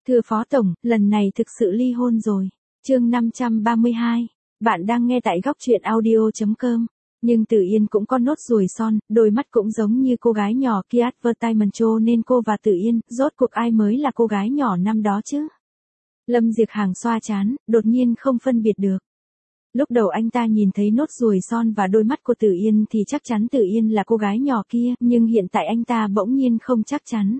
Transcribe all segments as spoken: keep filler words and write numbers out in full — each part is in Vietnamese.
Thưa Phó Tổng, lần này thực sự ly hôn rồi. Chương năm trăm ba mươi hai. Bạn đang nghe tại góc truyện audio chấm com. Nhưng Tử Yên cũng có nốt ruồi son, đôi mắt cũng giống như cô gái nhỏ kia advertisement cho nên cô và Tử Yên, rốt cuộc ai mới là cô gái nhỏ năm đó chứ? Lâm Diệp Hàng xoa trán, đột nhiên không phân biệt được. Lúc đầu anh ta nhìn thấy nốt ruồi son và đôi mắt của Tử Yên thì chắc chắn Tử Yên là cô gái nhỏ kia, nhưng hiện tại anh ta bỗng nhiên không chắc chắn.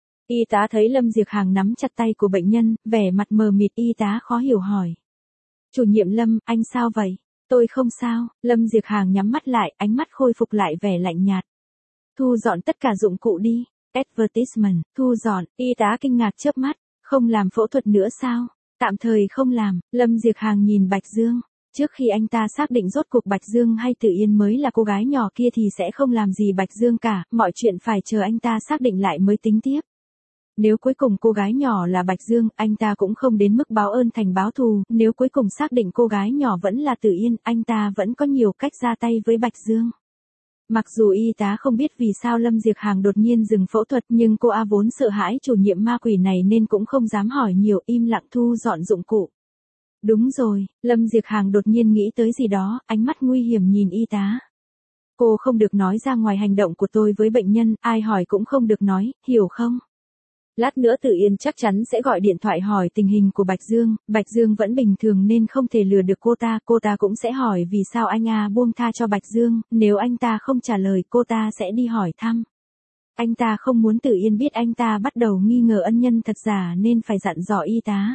Y tá thấy Lâm Diệp Hàng nắm chặt tay của bệnh nhân, vẻ mặt mờ mịt, y tá khó hiểu hỏi. Chủ nhiệm Lâm, anh sao vậy? Tôi không sao. Lâm Diệp Hàng nhắm mắt lại, ánh mắt khôi phục lại vẻ lạnh nhạt. Thu dọn tất cả dụng cụ đi. Advertisement, thu dọn, y tá kinh ngạc chớp mắt, không làm phẫu thuật nữa sao? Tạm thời không làm. Lâm Diệp Hàng nhìn Bạch Dương. Trước khi anh ta xác định rốt cuộc Bạch Dương hay Tử Yên mới là cô gái nhỏ kia thì sẽ không làm gì Bạch Dương cả, mọi chuyện phải chờ anh ta xác định lại mới tính tiếp. Nếu cuối cùng cô gái nhỏ là Bạch Dương, anh ta cũng không đến mức báo ơn thành báo thù, nếu cuối cùng xác định cô gái nhỏ vẫn là Tử Yên, anh ta vẫn có nhiều cách ra tay với Bạch Dương. Mặc dù y tá không biết vì sao Lâm Diệp Hàng đột nhiên dừng phẫu thuật, nhưng cô A vốn sợ hãi chủ nhiệm ma quỷ này nên cũng không dám hỏi nhiều, im lặng thu dọn dụng cụ. Đúng rồi, Lâm Diệp Hàng đột nhiên nghĩ tới gì đó, ánh mắt nguy hiểm nhìn y tá. Cô không được nói ra ngoài hành động của tôi với bệnh nhân, ai hỏi cũng không được nói, hiểu không? Lát nữa Tử Yên chắc chắn sẽ gọi điện thoại hỏi tình hình của Bạch Dương, Bạch Dương vẫn bình thường nên không thể lừa được cô ta, cô ta cũng sẽ hỏi vì sao anh A buông tha cho Bạch Dương, nếu anh ta không trả lời cô ta sẽ đi hỏi thăm. Anh ta không muốn Tử Yên biết anh ta bắt đầu nghi ngờ ân nhân thật giả nên phải dặn dò y tá.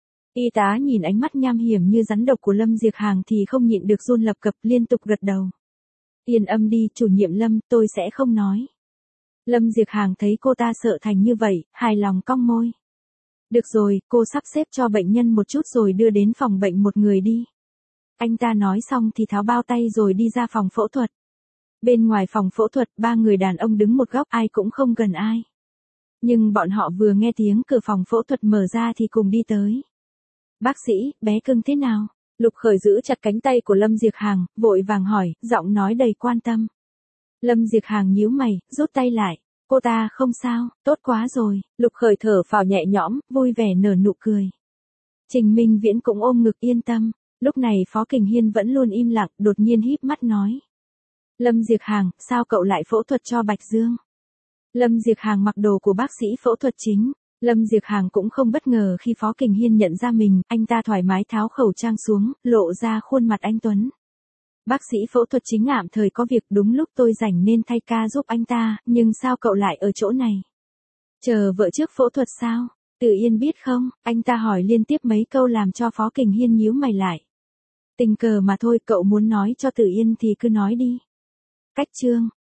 Y tá nhìn ánh mắt nham hiểm như rắn độc của Lâm Diệp Hàng thì không nhịn được run lập cập, liên tục gật đầu. Yên âm đi, chủ nhiệm Lâm, tôi sẽ không nói. Lâm Diệp Hàng thấy cô ta sợ thành như vậy, hài lòng cong môi. Được rồi, cô sắp xếp cho bệnh nhân một chút rồi đưa đến phòng bệnh một người đi. Anh ta nói xong thì tháo bao tay rồi đi ra phòng phẫu thuật. Bên ngoài phòng phẫu thuật, ba người đàn ông đứng một góc, ai cũng không gần ai. Nhưng bọn họ vừa nghe tiếng cửa phòng phẫu thuật mở ra thì cùng đi tới. Bác sĩ, bé cưng thế nào? Lục Khởi giữ chặt cánh tay của Lâm Diệp Hàng, vội vàng hỏi, giọng nói đầy quan tâm. Lâm Diệp Hàng nhíu mày, rút tay lại. Cô ta không sao, tốt quá rồi. Lục Khởi thở phào nhẹ nhõm, vui vẻ nở nụ cười. Trình Minh Viễn cũng ôm ngực yên tâm. Lúc này Phó Kình Hiên vẫn luôn im lặng, đột nhiên híp mắt nói. Lâm Diệp Hàng, sao cậu lại phẫu thuật cho Bạch Dương? Lâm Diệp Hàng mặc đồ của bác sĩ phẫu thuật chính. Lâm Diệp Hàng cũng không bất ngờ khi Phó Kình Hiên nhận ra mình, anh ta thoải mái tháo khẩu trang xuống, lộ ra khuôn mặt anh tuấn. Bác sĩ phẫu thuật chính ảm thời có việc, đúng lúc tôi rảnh nên thay ca giúp anh ta, nhưng sao cậu lại ở chỗ này? Chờ vợ trước phẫu thuật sao? Tử Yên biết không? Anh ta hỏi liên tiếp mấy câu làm cho Phó Kình Hiên nhíu mày lại. Tình cờ mà thôi, cậu muốn nói cho Tử Yên thì cứ nói đi. Cách chương,